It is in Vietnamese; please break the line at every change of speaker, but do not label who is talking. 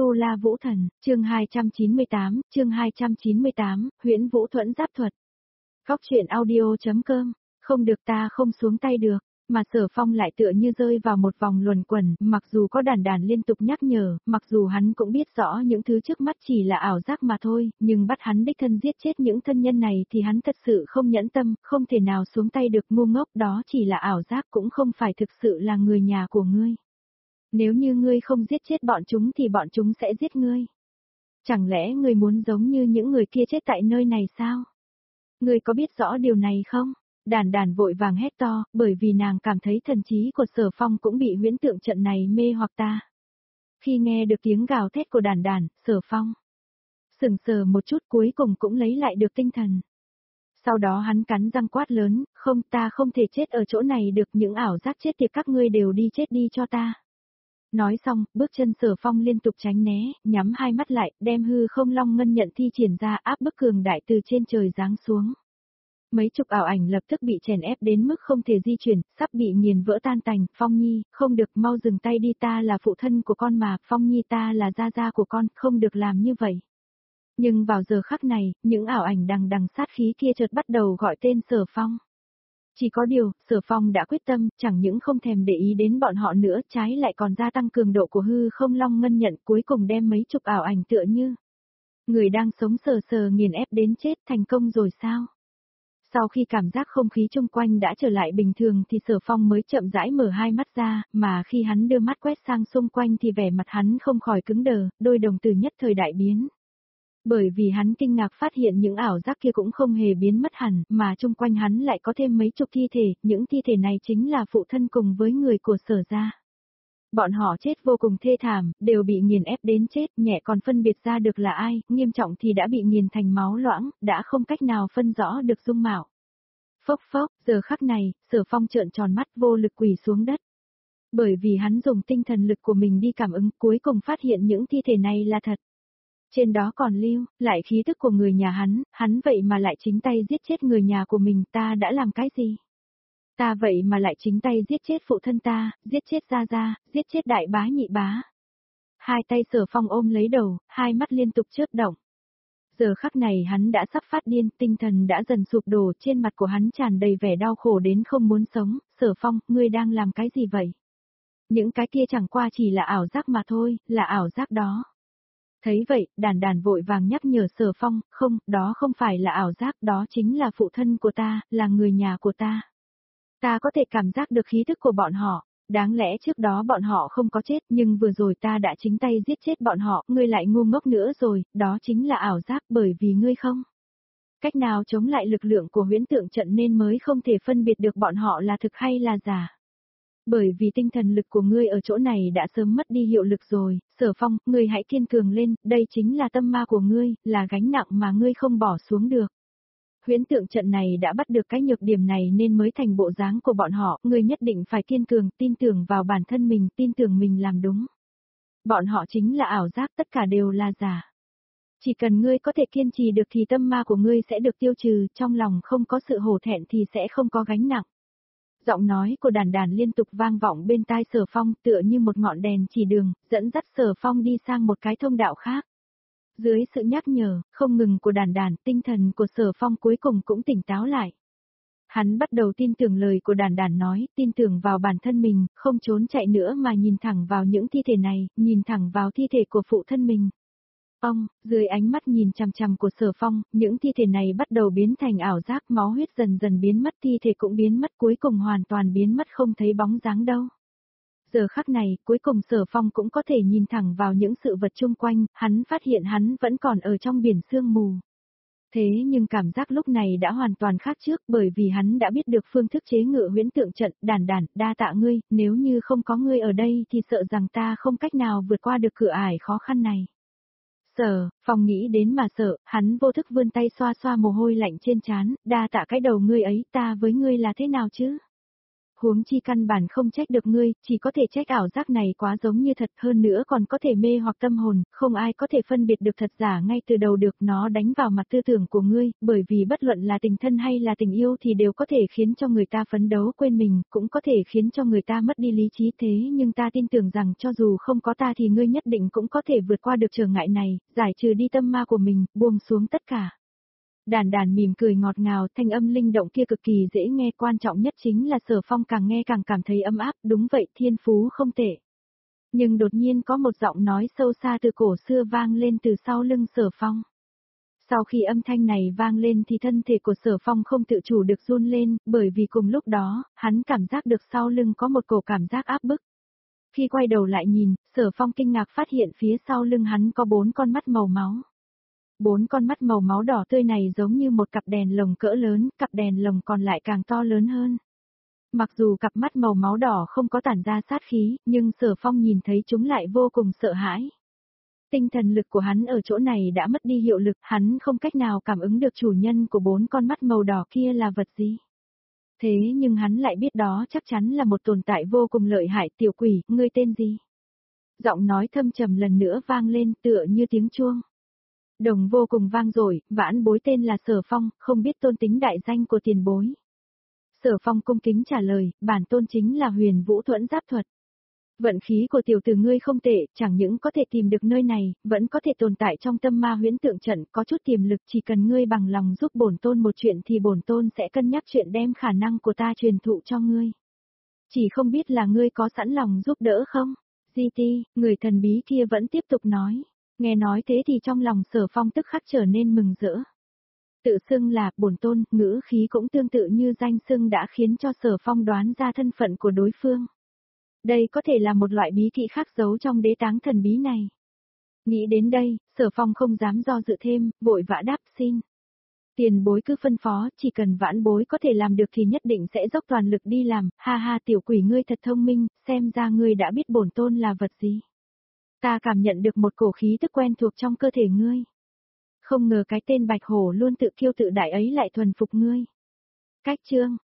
Tu La Vũ Thần, chương 298, Huyễn Vũ Thuẫn Giáp Thuật. Góc truyện audio.com, không được ta không xuống tay được, mà Sở Phong lại tựa như rơi vào một vòng luẩn quẩn, mặc dù có đàn đàn liên tục nhắc nhở, mặc dù hắn cũng biết rõ những thứ trước mắt chỉ là ảo giác mà thôi, nhưng bắt hắn đích thân giết chết những thân nhân này thì hắn thật sự không nhẫn tâm, không thể nào xuống tay được. Ngu ngốc, đó chỉ là ảo giác, cũng không phải thực sự là người nhà của ngươi. Nếu như ngươi không giết chết bọn chúng thì bọn chúng sẽ giết ngươi. Chẳng lẽ ngươi muốn giống như những người kia chết tại nơi này sao? Ngươi có biết rõ điều này không? Đàn đàn vội vàng hét to, bởi vì nàng cảm thấy thần trí của Sở Phong cũng bị huyễn tượng trận này mê hoặc ta. Khi nghe được tiếng gào thét của đàn đàn, Sở Phong sững sờ một chút, cuối cùng cũng lấy lại được tinh thần. Sau đó hắn cắn răng quát lớn, không, ta không thể chết ở chỗ này được, những ảo giác chết tiệt các ngươi đều đi chết đi cho ta. Nói xong, bước chân Sở Phong liên tục tránh né, nhắm hai mắt lại, đem hư không long ngân nhận thi triển ra, áp bức cường đại từ trên trời giáng xuống. Mấy chục ảo ảnh lập tức bị chèn ép đến mức không thể di chuyển, sắp bị nghiền vỡ tan tành. Phong Nhi, không được, mau dừng tay đi, ta là phụ thân của con mà, Phong Nhi, ta là gia gia của con, không được làm như vậy. Nhưng vào giờ khắc này, những ảo ảnh đằng đằng sát khí kia chợt bắt đầu gọi tên Sở Phong. Chỉ có điều, Sở Phong đã quyết tâm, chẳng những không thèm để ý đến bọn họ nữa, trái lại còn gia tăng cường độ của hư không long ngân nhận, cuối cùng đem mấy chục ảo ảnh tựa như người đang sống sờ sờ nghiền ép đến chết. Thành công rồi sao? Sau khi cảm giác không khí chung quanh đã trở lại bình thường thì Sở Phong mới chậm rãi mở hai mắt ra, mà khi hắn đưa mắt quét sang xung quanh thì vẻ mặt hắn không khỏi cứng đờ, đôi đồng tử nhất thời đại biến. Bởi vì hắn kinh ngạc phát hiện những ảo giác kia cũng không hề biến mất hẳn, mà chung quanh hắn lại có thêm mấy chục thi thể, những thi thể này chính là phụ thân cùng với người của Sở gia. Bọn họ chết vô cùng thê thảm, đều bị nghiền ép đến chết, nhẹ còn phân biệt ra được là ai, nghiêm trọng thì đã bị nghiền thành máu loãng, đã không cách nào phân rõ được dung mạo. Phốc phốc, giờ khắc này, Sở Phong trợn tròn mắt vô lực quỳ xuống đất. Bởi vì hắn dùng tinh thần lực của mình đi cảm ứng, cuối cùng phát hiện những thi thể này là thật. Trên đó còn lưu lại khí tức của người nhà hắn vậy mà lại chính tay giết chết người nhà của mình, ta đã làm cái gì? Ta vậy mà lại chính tay giết chết phụ thân ta, giết chết gia gia, giết chết đại bá nhị bá. Hai tay Sở Phong ôm lấy đầu, hai mắt liên tục chớp động. Giờ khắc này hắn đã sắp phát điên, tinh thần đã dần sụp đổ, trên mặt của hắn tràn đầy vẻ đau khổ đến không muốn sống. Sở Phong, ngươi đang làm cái gì vậy? Những cái kia chẳng qua chỉ là ảo giác mà thôi, là ảo giác đó. Thấy vậy, đàn đàn vội vàng nhắc nhở Sở Phong, không, đó không phải là ảo giác, đó chính là phụ thân của ta, là người nhà của ta. Ta có thể cảm giác được khí thức của bọn họ, đáng lẽ trước đó bọn họ không có chết, nhưng vừa rồi ta đã chính tay giết chết bọn họ, ngươi lại ngu ngốc nữa rồi, đó chính là ảo giác, bởi vì ngươi không cách nào chống lại lực lượng của huyễn tượng trận nên mới không thể phân biệt được bọn họ là thực hay là giả. Bởi vì tinh thần lực của ngươi ở chỗ này đã sớm mất đi hiệu lực rồi, Sở Phong, ngươi hãy kiên cường lên, đây chính là tâm ma của ngươi, là gánh nặng mà ngươi không bỏ xuống được. Huyễn tượng trận này đã bắt được cái nhược điểm này nên mới thành bộ dáng của bọn họ, ngươi nhất định phải kiên cường, tin tưởng vào bản thân mình, tin tưởng mình làm đúng. Bọn họ chính là ảo giác, tất cả đều là giả. Chỉ cần ngươi có thể kiên trì được thì tâm ma của ngươi sẽ được tiêu trừ, trong lòng không có sự hổ thẹn thì sẽ không có gánh nặng. Giọng nói của đàn đàn liên tục vang vọng bên tai Sở Phong tựa như một ngọn đèn chỉ đường, dẫn dắt Sở Phong đi sang một cái thông đạo khác. Dưới sự nhắc nhở, không ngừng của đàn đàn, tinh thần của Sở Phong cuối cùng cũng tỉnh táo lại. Hắn bắt đầu tin tưởng lời của đàn đàn nói, tin tưởng vào bản thân mình, không trốn chạy nữa mà nhìn thẳng vào những thi thể này, nhìn thẳng vào thi thể của phụ thân mình. Dưới ánh mắt nhìn chằm chằm của Sở Phong, những thi thể này bắt đầu biến thành ảo giác, máu huyết dần dần biến mất, thi thể cũng biến mất, cuối cùng hoàn toàn biến mất, không thấy bóng dáng đâu. Giờ khắc này, cuối cùng Sở Phong cũng có thể nhìn thẳng vào những sự vật chung quanh, hắn phát hiện hắn vẫn còn ở trong biển sương mù. Thế nhưng cảm giác lúc này đã hoàn toàn khác trước, bởi vì hắn đã biết được phương thức chế ngự huyễn tượng trận. Đàn đàn, đa tạ ngươi, nếu như không có ngươi ở đây thì sợ rằng ta không cách nào vượt qua được cửa ải khó khăn này. Sở Phong nghĩ đến mà sợ, hắn vô thức vươn tay xoa xoa mồ hôi lạnh trên trán, đa tạ cái đầu ngươi ấy, ta với ngươi là thế nào chứ? Huống chi căn bản không trách được ngươi, chỉ có thể trách ảo giác này quá giống như thật, hơn nữa còn có thể mê hoặc tâm hồn, không ai có thể phân biệt được thật giả ngay từ đầu được, nó đánh vào mặt tư tưởng của ngươi, bởi vì bất luận là tình thân hay là tình yêu thì đều có thể khiến cho người ta phấn đấu quên mình, cũng có thể khiến cho người ta mất đi lý trí, thế nhưng ta tin tưởng rằng cho dù không có ta thì ngươi nhất định cũng có thể vượt qua được trở ngại này, giải trừ đi tâm ma của mình, buông xuống tất cả. Đàn đàn mỉm cười ngọt ngào, thanh âm linh động kia cực kỳ dễ nghe, quan trọng nhất chính là Sở Phong càng nghe càng cảm thấy ấm áp, đúng vậy, thiên phú không tệ. Nhưng đột nhiên có một giọng nói sâu xa từ cổ xưa vang lên từ sau lưng Sở Phong. Sau khi âm thanh này vang lên thì thân thể của Sở Phong không tự chủ được run lên, bởi vì cùng lúc đó, hắn cảm giác được sau lưng có một cổ cảm giác áp bức. Khi quay đầu lại nhìn, Sở Phong kinh ngạc phát hiện phía sau lưng hắn có 4 con mắt màu máu. 4 con mắt màu máu đỏ tươi này giống như một cặp đèn lồng cỡ lớn, cặp đèn lồng còn lại càng to lớn hơn. Mặc dù cặp mắt màu máu đỏ không có tản ra sát khí, nhưng Sở Phong nhìn thấy chúng lại vô cùng sợ hãi. Tinh thần lực của hắn ở chỗ này đã mất đi hiệu lực, hắn không cách nào cảm ứng được chủ nhân của 4 con mắt màu đỏ kia là vật gì. Thế nhưng hắn lại biết đó chắc chắn là một tồn tại vô cùng lợi hại. Tiểu quỷ, ngươi tên gì? Giọng nói thâm trầm lần nữa vang lên tựa như tiếng chuông. Đồng vô cùng vang dội, vãn bối tên là Sở Phong, không biết tôn tính đại danh của tiền bối. Sở Phong cung kính trả lời, bản tôn chính là Huyền Vũ Thuẫn Giáp Thuật. Vận khí của tiểu tử ngươi không tệ, chẳng những có thể tìm được nơi này, vẫn có thể tồn tại trong tâm ma huyễn tượng trận, có chút tiềm lực, chỉ cần ngươi bằng lòng giúp bổn tôn một chuyện thì bổn tôn sẽ cân nhắc chuyện đem khả năng của ta truyền thụ cho ngươi. Chỉ không biết là ngươi có sẵn lòng giúp đỡ không? GT, người thần bí kia vẫn tiếp tục nói. Nghe nói thế thì trong lòng Sở Phong tức khắc trở nên mừng rỡ. Tự xưng là bổn tôn, ngữ khí cũng tương tự như danh xưng đã khiến cho Sở Phong đoán ra thân phận của đối phương. Đây có thể là một loại bí kỹ khác giấu trong đế táng thần bí này. Nghĩ đến đây, Sở Phong không dám do dự thêm, vội vã đáp xin. Tiền bối cứ phân phó, chỉ cần vãn bối có thể làm được thì nhất định sẽ dốc toàn lực đi làm, ha ha tiểu quỷ ngươi thật thông minh, xem ra ngươi đã biết bổn tôn là vật gì. Ta cảm nhận được một cổ khí tức quen thuộc trong cơ thể ngươi. Không ngờ cái tên Bạch Hổ luôn tự kiêu tự đại ấy lại thuần phục ngươi. Cách chương